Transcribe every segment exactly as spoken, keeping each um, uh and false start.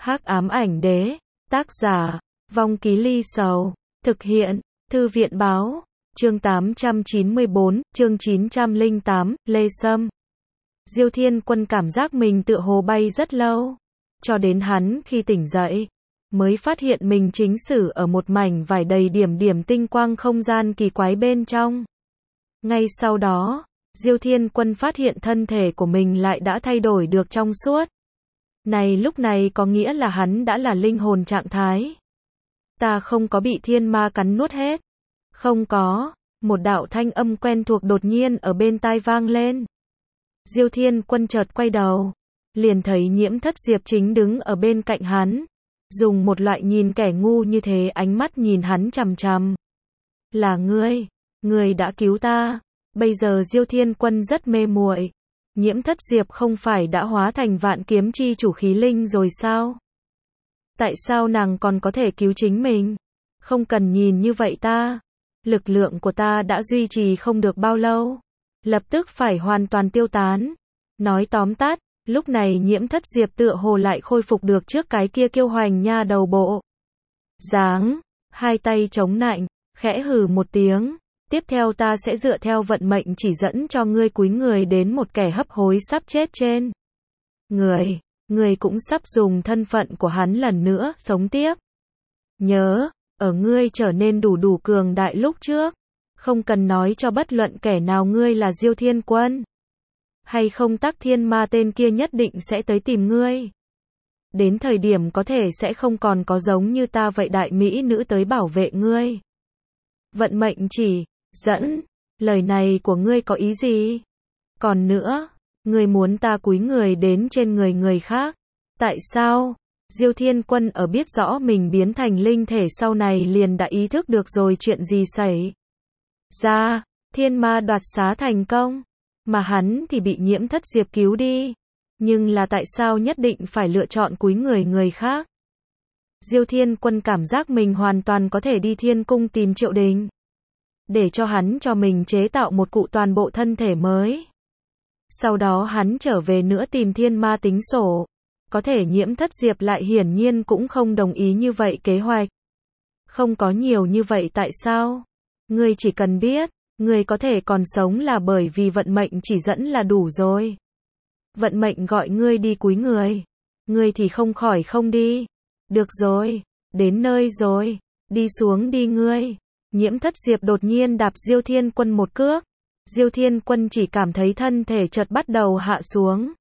Hắc ám ảnh đế, tác giả, Vong Ký Ly Sầu, thực hiện, Thư viện báo, chương tám trăm chín mươi bốn, chương chín trăm lẻ tám, Lê Sâm. Diêu Thiên Quân cảm giác mình tựa hồ bay rất lâu, cho đến hắn khi tỉnh dậy, mới phát hiện mình chính xử ở một mảnh vải đầy điểm điểm tinh quang không gian kỳ quái bên trong. Ngay sau đó, Diêu Thiên Quân phát hiện thân thể của mình lại đã thay đổi được trong suốt. Này lúc này có nghĩa là hắn đã là linh hồn trạng thái. Ta không có bị thiên ma cắn nuốt hết. Không có, một đạo thanh âm quen thuộc đột nhiên ở bên tai vang lên. Diêu Thiên Quân chợt quay đầu, liền thấy Nhiễm Thất Diệp chính đứng ở bên cạnh hắn, dùng một loại nhìn kẻ ngu như thế ánh mắt nhìn hắn chằm chằm. Là ngươi, ngươi đã cứu ta. Bây giờ Diêu Thiên Quân rất mê muội. Nhiễm Thất Diệp không phải đã hóa thành vạn kiếm chi chủ khí linh rồi sao? Tại sao nàng còn có thể cứu chính mình? Không cần nhìn như vậy ta. Lực lượng của ta đã duy trì không được bao lâu. Lập tức phải hoàn toàn tiêu tán. Nói tóm tắt, lúc này Nhiễm Thất Diệp tựa hồ lại khôi phục được trước cái kia kiêu hoành nha đầu bộ dáng, hai tay chống nạnh, khẽ hừ một tiếng. Tiếp theo ta sẽ dựa theo vận mệnh chỉ dẫn cho ngươi cúi người đến một kẻ hấp hối sắp chết trên người, ngươi cũng sắp dùng thân phận của hắn lần nữa sống tiếp. Nhớ, ở ngươi trở nên đủ đủ cường đại lúc trước, không cần nói cho bất luận kẻ nào ngươi là Diêu Thiên Quân. Hay không Tắc Thiên Ma tên kia nhất định sẽ tới tìm ngươi. Đến thời điểm có thể sẽ không còn có giống như ta vậy đại mỹ nữ tới bảo vệ ngươi. Vận mệnh chỉ dẫn, lời này của ngươi có ý gì? Còn nữa, ngươi muốn ta cúi người đến trên người người khác. Tại sao? Diêu Thiên Quân ở biết rõ mình biến thành linh thể sau này liền đã ý thức được rồi chuyện gì xảy ra. Thiên ma đoạt xá thành công, mà hắn thì bị Nhiễm Thất Diệp cứu đi. Nhưng là tại sao nhất định phải lựa chọn cúi người người khác? Diêu Thiên Quân cảm giác mình hoàn toàn có thể đi Thiên Cung tìm Triệu Đình, để cho hắn cho mình chế tạo một cụ toàn bộ thân thể mới. Sau đó hắn trở về nữa tìm thiên ma tính sổ. Có thể Nhiễm Thất Diệp lại hiển nhiên cũng không đồng ý như vậy kế hoạch. Không có nhiều như vậy tại sao? Ngươi chỉ cần biết, ngươi có thể còn sống là bởi vì vận mệnh chỉ dẫn là đủ rồi. Vận mệnh gọi ngươi đi cúi người, ngươi thì không khỏi không đi. Được rồi, đến nơi rồi, đi xuống đi ngươi. Nhiễm Thất Diệp đột nhiên đạp Diêu Thiên Quân một cước. Diêu Thiên Quân chỉ cảm thấy thân thể chợt bắt đầu hạ xuống.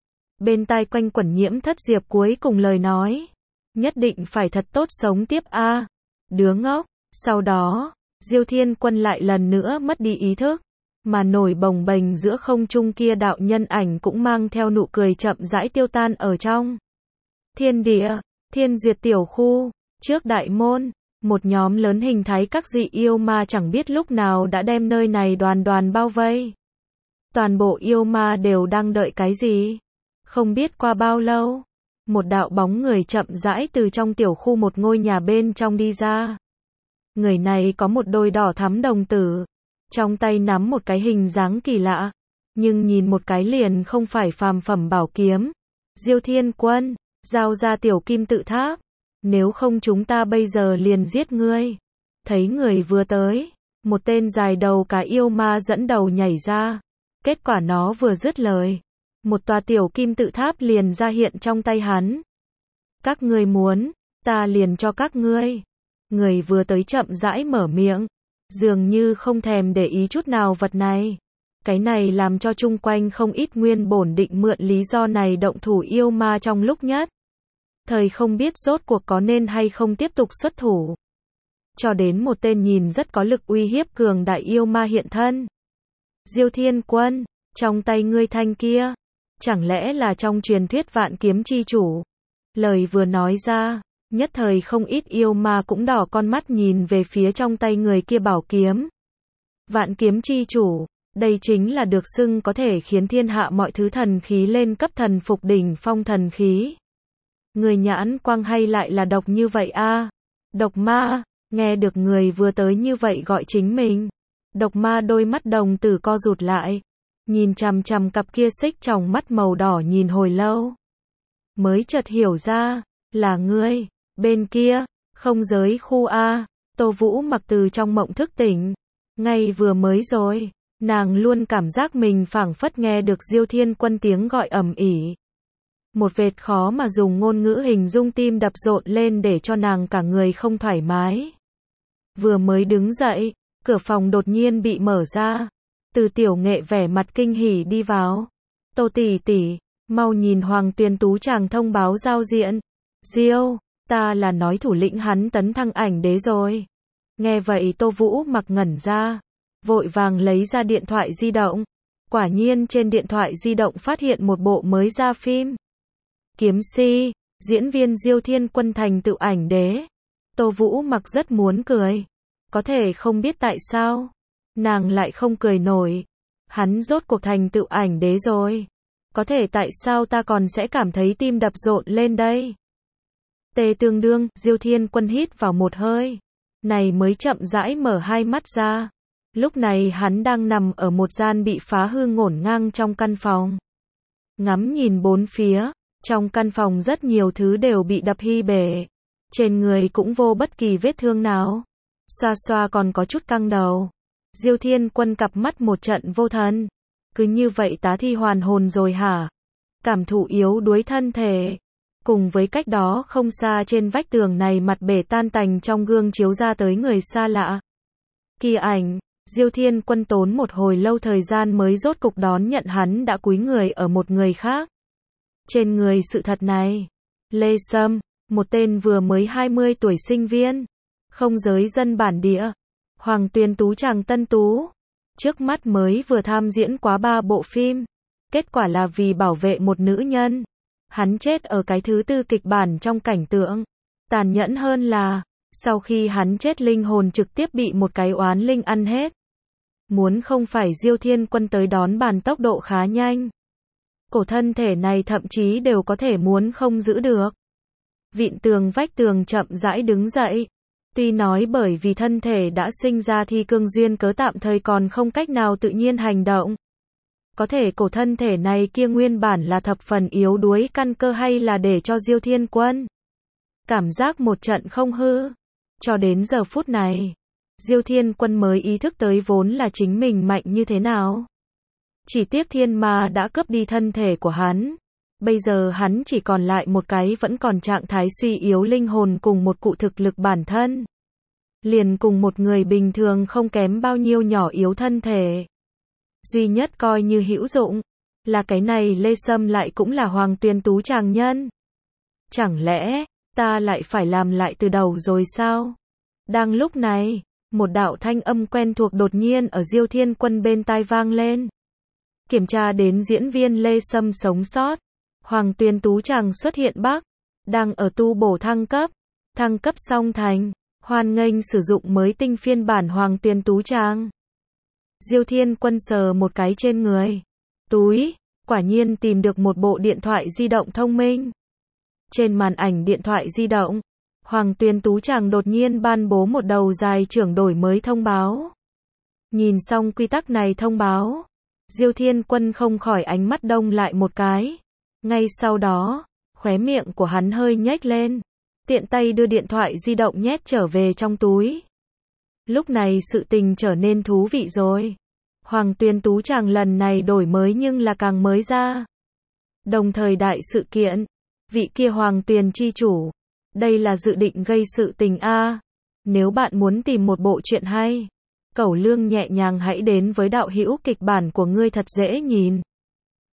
Bên tai quanh quẩn Nhiễm Thất Diệp cuối cùng lời nói. Nhất định phải thật tốt sống tiếp a, à. Đứa ngốc. Sau đó, Diêu Thiên Quân lại lần nữa mất đi ý thức. Mà nổi bồng bềnh giữa không trung kia đạo nhân ảnh cũng mang theo nụ cười chậm rãi tiêu tan ở trong thiên địa. Thiên Duyệt tiểu khu, trước đại môn. Một nhóm lớn hình thái các dị yêu ma chẳng biết lúc nào đã đem nơi này đoàn đoàn bao vây. Toàn bộ yêu ma đều đang đợi cái gì? Không biết qua bao lâu, một đạo bóng người chậm rãi từ trong tiểu khu một ngôi nhà bên trong đi ra. Người này có một đôi đỏ thắm đồng tử, trong tay nắm một cái hình dáng kỳ lạ, nhưng nhìn một cái liền không phải phàm phẩm bảo kiếm. Diêu Thiên Quân, giao ra tiểu kim tự tháp. Nếu không chúng ta bây giờ liền giết ngươi. Thấy người vừa tới, một tên dài đầu cá yêu ma dẫn đầu nhảy ra. Kết quả nó vừa dứt lời, một tòa tiểu kim tự tháp liền ra hiện trong tay hắn. Các ngươi muốn, ta liền cho các ngươi. Người vừa tới chậm rãi mở miệng, dường như không thèm để ý chút nào vật này. Cái này làm cho chung quanh không ít nguyên bổn định mượn lý do này động thủ yêu ma trong lúc nhất thời không biết rốt cuộc có nên hay không tiếp tục xuất thủ. Cho đến một tên nhìn rất có lực uy hiếp cường đại yêu ma hiện thân. Diêu Thiên Quân, trong tay ngươi thanh kia, chẳng lẽ là trong truyền thuyết vạn kiếm chi chủ? Lời vừa nói ra, nhất thời không ít yêu ma cũng đỏ con mắt nhìn về phía trong tay người kia bảo kiếm. Vạn kiếm chi chủ, đây chính là được xưng có thể khiến thiên hạ mọi thứ thần khí lên cấp thần phục đỉnh phong thần khí. Người nhãn quang hay lại là độc như vậy a? À? Độc ma, nghe được người vừa tới như vậy gọi chính mình. Độc ma đôi mắt đồng tử co rụt lại, nhìn chằm chằm cặp kia xích tròng mắt màu đỏ nhìn hồi lâu. Mới chợt hiểu ra, Là ngươi, bên kia, không giới khu A, Tô Vũ Mặc từ trong mộng thức tỉnh. Ngay vừa mới rồi, nàng luôn cảm giác mình phảng phất nghe được Diêu Thiên Quân tiếng gọi ầm ĩ. Một vệt khó mà dùng ngôn ngữ hình dung, tim đập rộn lên để cho nàng cả người không thoải mái. Vừa mới đứng dậy, cửa phòng đột nhiên bị mở ra. Từ Tiểu Nghệ vẻ mặt kinh hỉ đi vào. Tô tỷ tỷ, mau nhìn Hoàng Tuyền Tú chàng thông báo giao diện. Diêu, ta là nói thủ lĩnh hắn tấn thăng ảnh đế rồi. Nghe vậy Tô Vũ Mặc ngẩn ra, vội vàng lấy ra điện thoại di động. Quả nhiên trên điện thoại di động phát hiện một bộ mới ra phim. Kiếm Si, diễn viên Diêu Thiên Quân thành tựu ảnh đế. Tô Vũ Mặc rất muốn cười, có thể không biết tại sao nàng lại không cười nổi. Hắn rốt cuộc thành tựu ảnh đế rồi, có thể tại sao ta còn sẽ cảm thấy tim đập rộn lên đây? Tê tương đương, Diêu Thiên Quân hít vào một hơi, này mới chậm rãi mở hai mắt ra. Lúc này hắn đang nằm ở một gian bị phá hư ngổn ngang trong căn phòng. Ngắm nhìn bốn phía, trong căn phòng rất nhiều thứ đều bị đập hy bể. Trên người cũng vô bất kỳ vết thương nào. Xoa xoa còn có chút căng đầu. Diêu Thiên Quân cặp mắt một trận vô thần. Cứ như vậy tá thi hoàn hồn rồi hả? Cảm thụ yếu đuối thân thể. Cùng với cách đó không xa trên vách tường này mặt bể tan tành trong gương chiếu ra tới người xa lạ. Kỳ ảnh, Diêu Thiên Quân tốn một hồi lâu thời gian mới rốt cục đón nhận hắn đã cúi người ở một người khác. Trên người sự thật này, Lê Sâm, một tên vừa mới hai mươi tuổi sinh viên, không giới dân bản địa, Hoàng Tuyền Tú chàng tân tú, trước mắt mới vừa tham diễn quá ba bộ phim, kết quả là vì bảo vệ một nữ nhân, hắn chết ở cái thứ tư kịch bản trong cảnh tượng. Tàn nhẫn hơn là, sau khi hắn chết linh hồn trực tiếp bị một cái oán linh ăn hết. Muốn không phải Diêu Thiên Quân tới đón bàn tốc độ khá nhanh, cổ thân thể này thậm chí đều có thể muốn không giữ được. Vịn tường vách tường chậm rãi đứng dậy. Tuy nói bởi vì thân thể đã sinh ra thi cương duyên cớ tạm thời còn không cách nào tự nhiên hành động. Có thể cổ thân thể này kia nguyên bản là thập phần yếu đuối căn cơ hay là để cho Diêu Thiên Quân cảm giác một trận không hư. Cho đến giờ phút này, Diêu Thiên Quân mới ý thức tới vốn là chính mình mạnh như thế nào. Chỉ tiếc thiên ma đã cướp đi thân thể của hắn. Bây giờ hắn chỉ còn lại một cái vẫn còn trạng thái suy yếu linh hồn cùng một cụ thực lực bản thân. Liền cùng một người bình thường không kém bao nhiêu nhỏ yếu thân thể. Duy nhất coi như hữu dụng, là cái này Lê Sâm lại cũng là Hoàng Tuyền Tú chàng nhân. Chẳng lẽ, ta lại phải làm lại từ đầu rồi sao? Đang lúc này, một đạo thanh âm quen thuộc đột nhiên ở Diêu Thiên Quân bên tai vang lên. Kiểm tra đến diễn viên Lê Sâm sống sót, Hoàng Tuyền Tú chàng xuất hiện Bắc, đang ở tu bổ thăng cấp, thăng cấp xong thành, hoan nghênh sử dụng mới tinh phiên bản Hoàng Tuyền Tú chàng. Diêu Thiên Quân sờ một cái trên người, túi, quả nhiên tìm được một bộ điện thoại di động thông minh. Trên màn ảnh điện thoại di động, Hoàng Tuyền Tú chàng đột nhiên ban bố một đầu dài trưởng đổi mới thông báo. Nhìn xong quy tắc này thông báo, Diêu Thiên Quân không khỏi ánh mắt đông lại một cái. Ngay sau đó, khóe miệng của hắn hơi nhếch lên, tiện tay đưa điện thoại di động nhét trở về trong túi. Lúc này sự tình trở nên thú vị rồi. Hoàng Tuyền Tú chàng lần này đổi mới nhưng là càng mới ra. Đồng thời đại sự kiện, vị kia Hoàng Tuyền chi chủ, đây là dự định gây sự tình a. Nếu bạn muốn tìm một bộ truyện hay, cẩu lương nhẹ nhàng hãy đến với đạo hữu kịch bản của ngươi thật dễ nhìn.